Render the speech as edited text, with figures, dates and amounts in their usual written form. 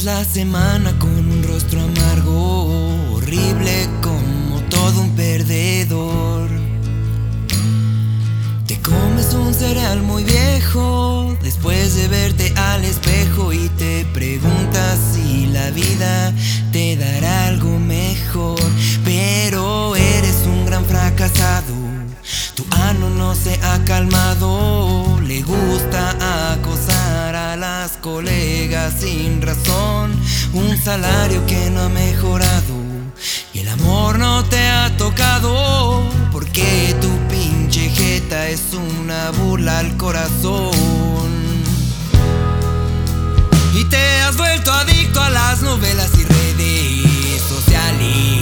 Inicias la semana con un rostro amargo, horrible como todo un perdedor. Te comes un cereal muy viejo después de verte al espejo y te preguntas si la vida te dará algo mejor. Pero eres un gran fracasado, tu ano no se ha calmado, le gusta acosar a las colegas sin razón, un salario que no ha mejorado y el amor no te ha tocado, porque tu pinche jeta es una burla al corazón. Y te has vuelto adicto a las novelas y redes sociales.